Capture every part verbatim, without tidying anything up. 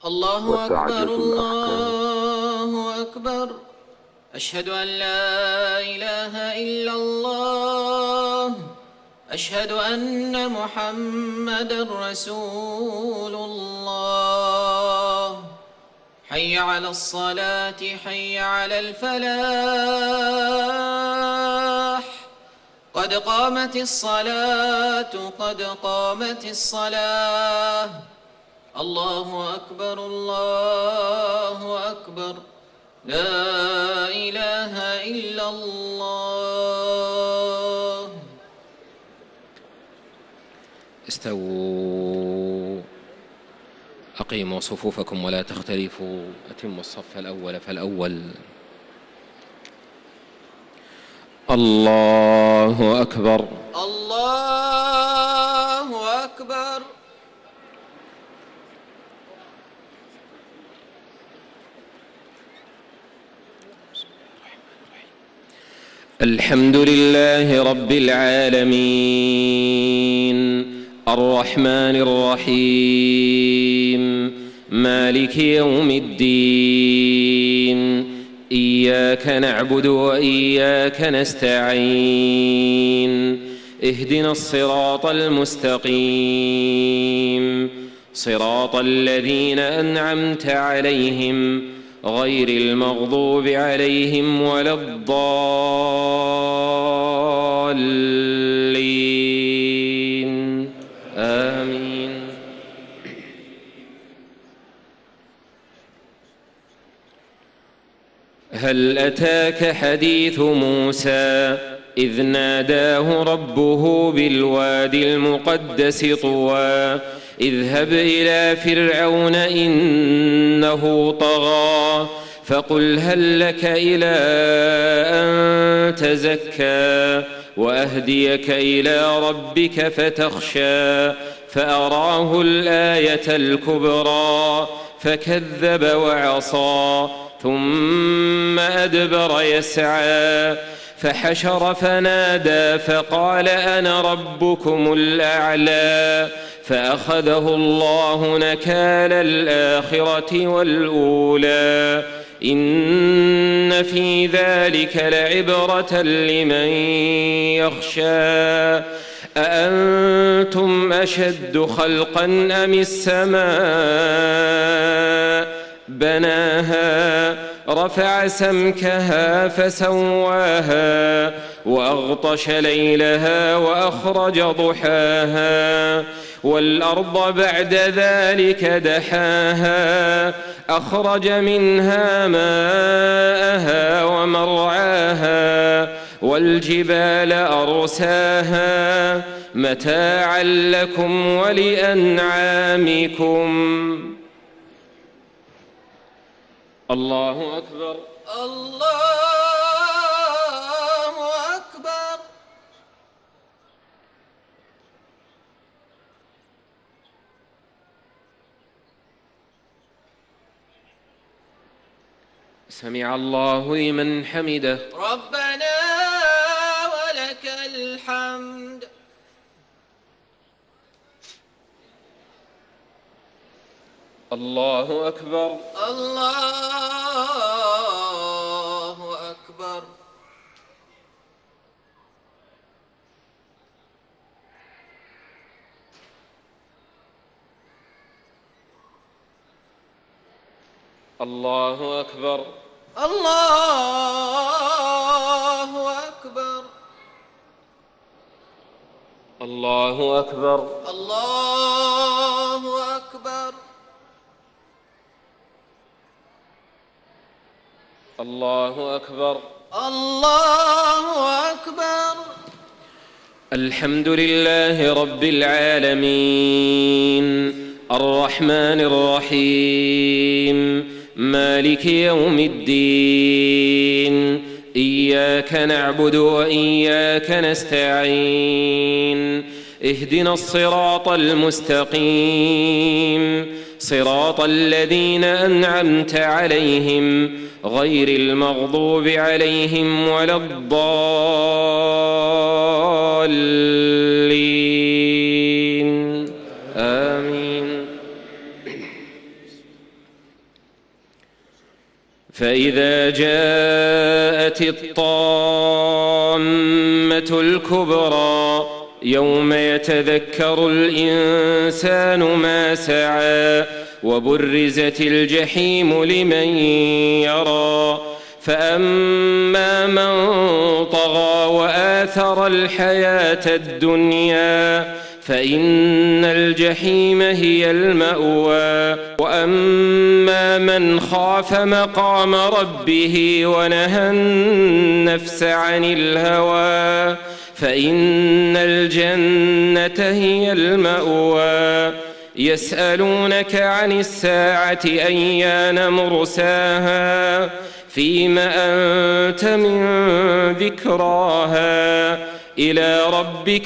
الله أكبر وتعجز الأحكام. الله أكبر. أشهد أن لا إله إلا الله. أشهد أن محمدًا رسول الله. حي على الصلاة حي على الفلاح. قد قامت الصلاة قد قامت الصلاة. الله أكبر الله أكبر. لا إله إلا الله. استووا، أقيموا صفوفكم ولا تختلفوا، أتموا الصف الأول فالأول. الله أكبر الله أكبر. الحمد لله رب العالمين، الرحمن الرحيم، مالك يوم الدين. إياك نعبد وإياك نستعين. اهدنا الصراط المستقيم، صراط الذين أنعمت عليهم غير المغضوب عليهم ولا الضالين. آمين. هل أتاك حديث موسى إذ ناداه ربه بالوادي المقدس طوى اذهب إلى فرعون إنه طغى فقل هل لك إلى أن تزكى وأهديك إلى ربك فتخشى فأراه الآية الكبرى فكذب وعصى ثم أدبر يسعى فحشر فنادى فقال أنا ربكم الأعلى فأخذه الله نكال الآخرة والأولى إن في ذلك لعبرة لمن يخشى أأنتم أشد خلقا أم السماء بناها رفع سمكها فسواها وأغطش ليلها وأخرج ضحاها والأرض بعد ذلك دحاها أخرج منها ماءها ومرعاها والجبال أرساها متاعا لكم ولأنعامكم. الله أكبر الله أكبر. سمع الله لمن حمده. ربنا ولك الحمد. الله أكبر الله أكبر. الله أكبر الله أكبر. الله أكبر الله أكبر. الله أكبر الله أكبر. الحمد لله رب العالمين، الرحمن الرحيم، مالك يوم الدين. إياك نعبد وإياك نستعين. اهدنا الصراط المستقيم، صراط الذين أنعمت عليهم غير المغضوب عليهم ولا الضالين. آمين. فإذا جاءت الطامة الكبرى يوم يتذكر الإنسان ما سعى وبرزت الجحيم لمن يرى فأما من طغى وآثر الحياة الدنيا فإن الجحيم هي المأوى وأما من خاف مقام ربه ونهى النفس عن الهوى فإن الجنة هي المأوى يسألونك عن الساعة أيان مرساها فيم أنت من ذكراها إلى ربك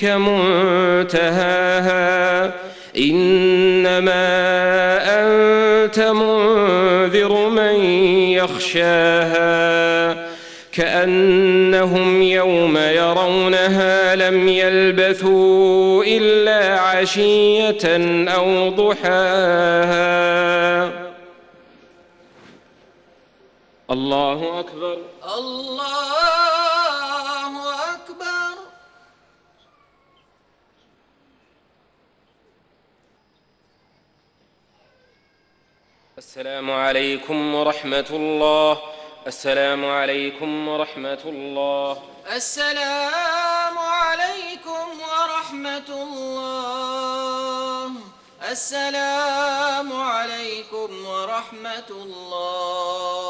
منتهاها إنما أنت منذر من يخشاها كأنهم يوم يرونها لم يلبثوا إلا عشية أو ضحاها. الله أكبر. الله أكبر. السلام عليكم ورحمة الله. السلام عليكم ورحمة الله. السلام عليكم ورحمة الله. السلام عليكم ورحمة الله.